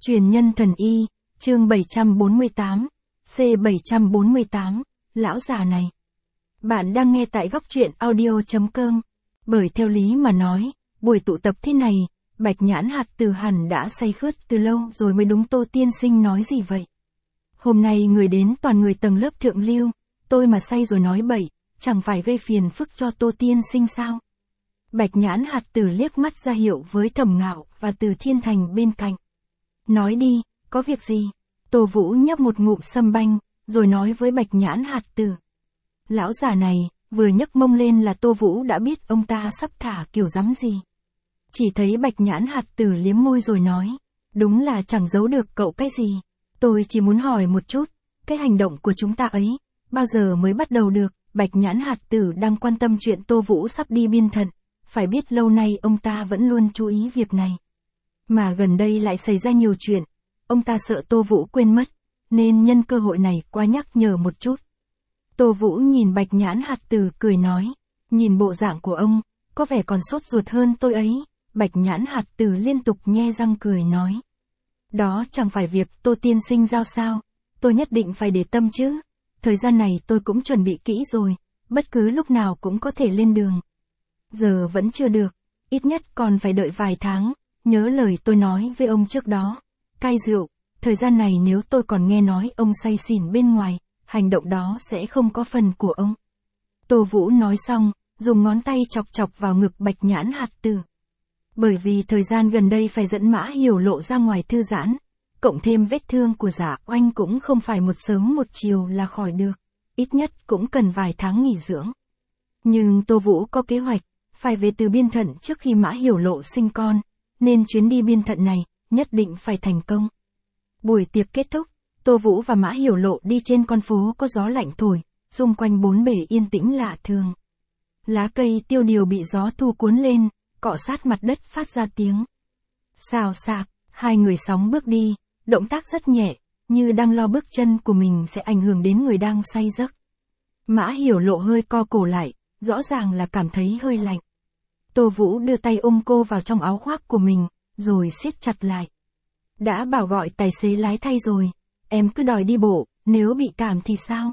Truyền nhân thần y, chương 748, C748, lão già này. Bạn đang nghe tại góc truyện audio.com. Bởi theo lý mà nói, buổi tụ tập thế này, Bạch Nhãn Hạt Tử hẳn đã say khướt từ lâu rồi mới đúng. Tô tiên sinh nói gì vậy? Hôm nay người đến toàn người tầng lớp thượng lưu, tôi mà say rồi nói bậy, chẳng phải gây phiền phức cho Tô tiên sinh sao? Bạch Nhãn Hạt Tử liếc mắt ra hiệu với Thẩm Ngạo và Từ Thiên Thành bên cạnh. Nói đi, có việc gì? Tô Vũ nhấp một ngụm sâm banh, rồi nói với Bạch Nhãn Hạt Tử. Lão già này, vừa nhấc mông lên là Tô Vũ đã biết ông ta sắp thả kiểu rắm gì. Chỉ thấy Bạch Nhãn Hạt Tử liếm môi rồi nói, đúng là chẳng giấu được cậu cái gì. Tôi chỉ muốn hỏi một chút, cái hành động của chúng ta ấy, bao giờ mới bắt đầu được? Bạch Nhãn Hạt Tử đang quan tâm chuyện Tô Vũ sắp đi biên thận, phải biết lâu nay ông ta vẫn luôn chú ý việc này. Mà gần đây lại xảy ra nhiều chuyện, ông ta sợ Tô Vũ quên mất, nên nhân cơ hội này qua nhắc nhở một chút. Tô Vũ nhìn Bạch Nhãn Hạt Tử cười nói, nhìn bộ dạng của ông, có vẻ còn sốt ruột hơn tôi ấy. Bạch Nhãn Hạt Tử liên tục nhe răng cười nói. Đó chẳng phải việc Tô tiên sinh giao sao, tôi nhất định phải để tâm chứ. Thời gian này tôi cũng chuẩn bị kỹ rồi, bất cứ lúc nào cũng có thể lên đường. Giờ vẫn chưa được, ít nhất còn phải đợi vài tháng, nhớ lời tôi nói với ông trước đó. Cai rượu, thời gian này nếu tôi còn nghe nói ông say xỉn bên ngoài, hành động đó sẽ không có phần của ông. Tô Vũ nói xong, dùng ngón tay chọc chọc vào ngực Bạch Nhãn Hạt Tử. Bởi vì thời gian gần đây phải dẫn Mã Hiểu Lộ ra ngoài thư giãn, cộng thêm vết thương của Dạ Oanh cũng không phải một sớm một chiều là khỏi được, ít nhất cũng cần vài tháng nghỉ dưỡng. Nhưng Tô Vũ có kế hoạch, phải về từ biên thận trước khi Mã Hiểu Lộ sinh con, nên chuyến đi biên thận này, nhất định phải thành công. Buổi tiệc kết thúc, Tô Vũ và Mã Hiểu Lộ đi trên con phố có gió lạnh thổi, xung quanh bốn bể yên tĩnh lạ thường. Lá cây tiêu điều bị gió thu cuốn lên, cọ sát mặt đất phát ra tiếng xào xạc. Hai người sóng bước đi, động tác rất nhẹ, như đang lo bước chân của mình sẽ ảnh hưởng đến người đang say giấc. Mã Hiểu Lộ hơi co cổ lại, rõ ràng là cảm thấy hơi lạnh. Tô Vũ đưa tay ôm cô vào trong áo khoác của mình, rồi siết chặt lại. Đã bảo gọi tài xế lái thay rồi, em cứ đòi đi bộ, nếu bị cảm thì sao?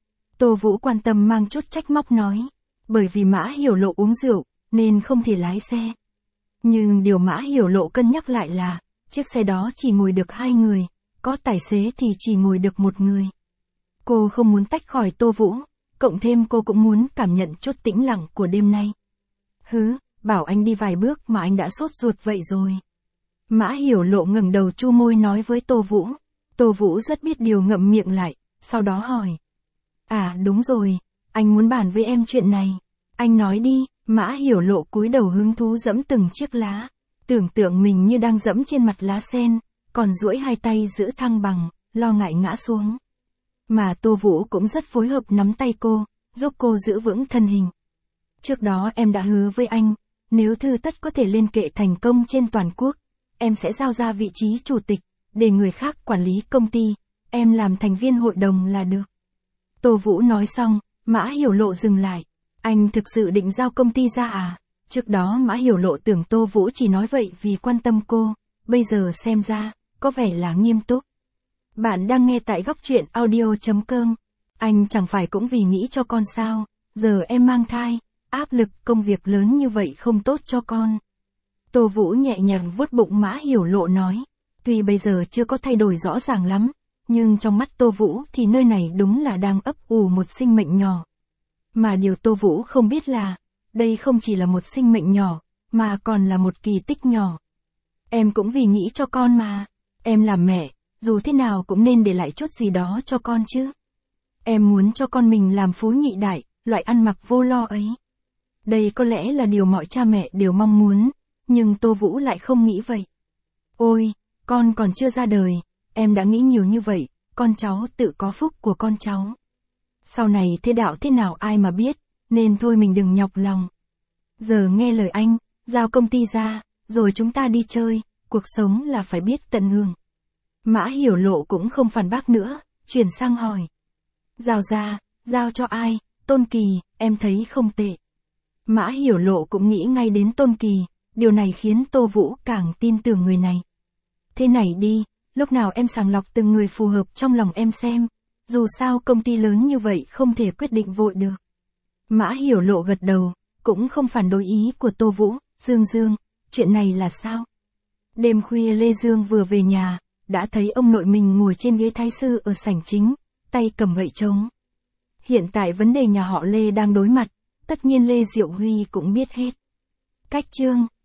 Tô Vũ quan tâm mang chút trách móc nói, bởi vì Mã Hiểu Lộ uống rượu, nên không thể lái xe. Nhưng điều Mã Hiểu Lộ cân nhắc lại là, chiếc xe đó chỉ ngồi được 2 người, có tài xế thì chỉ ngồi được 1 người. Cô không muốn tách khỏi Tô Vũ, cộng thêm cô cũng muốn cảm nhận chút tĩnh lặng của đêm nay. Bảo anh đi vài bước mà anh đã sốt ruột vậy rồi. Mã Hiểu Lộ ngẩng đầu chu môi nói với Tô Vũ. Tô Vũ rất biết điều ngậm miệng lại, sau đó hỏi. À đúng rồi, anh muốn bàn với em chuyện này. Anh nói đi. Mã Hiểu Lộ cúi đầu hứng thú dẫm từng chiếc lá, tưởng tượng mình như đang dẫm trên mặt lá sen, còn duỗi hai tay giữ thăng bằng, lo ngại ngã xuống. Mà Tô Vũ cũng rất phối hợp nắm tay cô, giúp cô giữ vững thân hình. Trước đó em đã hứa với anh, nếu Thư Tất có thể lên kệ thành công trên toàn quốc, em sẽ giao ra vị trí chủ tịch, để người khác quản lý công ty, em làm thành viên hội đồng là được. Tô Vũ nói xong, Mã Hiểu Lộ dừng lại. Anh thực sự định giao công ty ra à? Trước đó Mã Hiểu Lộ tưởng Tô Vũ chỉ nói vậy vì quan tâm cô, bây giờ xem ra, có vẻ là nghiêm túc. Bạn đang nghe tại góc truyện audio.com. Anh chẳng phải cũng vì nghĩ cho con sao, giờ em mang thai, áp lực công việc lớn như vậy không tốt cho con. Tô Vũ nhẹ nhàng vuốt bụng Mã Hiểu Lộ nói, tuy bây giờ chưa có thay đổi rõ ràng lắm, nhưng trong mắt Tô Vũ thì nơi này đúng là đang ấp ủ một sinh mệnh nhỏ. Mà điều Tô Vũ không biết là, đây không chỉ là một sinh mệnh nhỏ, mà còn là một kỳ tích nhỏ. Em cũng vì nghĩ cho con mà, em làm mẹ, dù thế nào cũng nên để lại chút gì đó cho con chứ. Em muốn cho con mình làm phú nhị đại, loại ăn mặc vô lo ấy. Đây có lẽ là điều mọi cha mẹ đều mong muốn, nhưng Tô Vũ lại không nghĩ vậy. Ôi, con còn chưa ra đời, em đã nghĩ nhiều như vậy, con cháu tự có phúc của con cháu. Sau này thế đạo thế nào ai mà biết, nên thôi mình đừng nhọc lòng. Giờ nghe lời anh, giao công ty ra, rồi chúng ta đi chơi, cuộc sống là phải biết tận hưởng. Mã Hiểu Lộ cũng không phản bác nữa, chuyển sang hỏi. Giao ra, giao cho ai? Tôn Kỳ, em thấy không tệ. Mã Hiểu Lộ cũng nghĩ ngay đến Tôn Kỳ, điều này khiến Tô Vũ càng tin tưởng người này. Thế này đi, Lúc nào em sàng lọc từng người phù hợp trong lòng em xem. Dù sao công ty lớn như vậy không thể quyết định vội được. Mã Hiểu Lộ gật đầu, cũng không phản đối ý của Tô Vũ. Dương, chuyện này là sao? Đêm khuya Lê Dương vừa về nhà, đã thấy ông nội mình ngồi trên ghế thái sư ở sảnh chính, tay cầm gậy trống. Hiện tại vấn đề nhà họ Lê đang đối mặt, tất nhiên Lê Diệu Huy cũng biết hết. Cách chương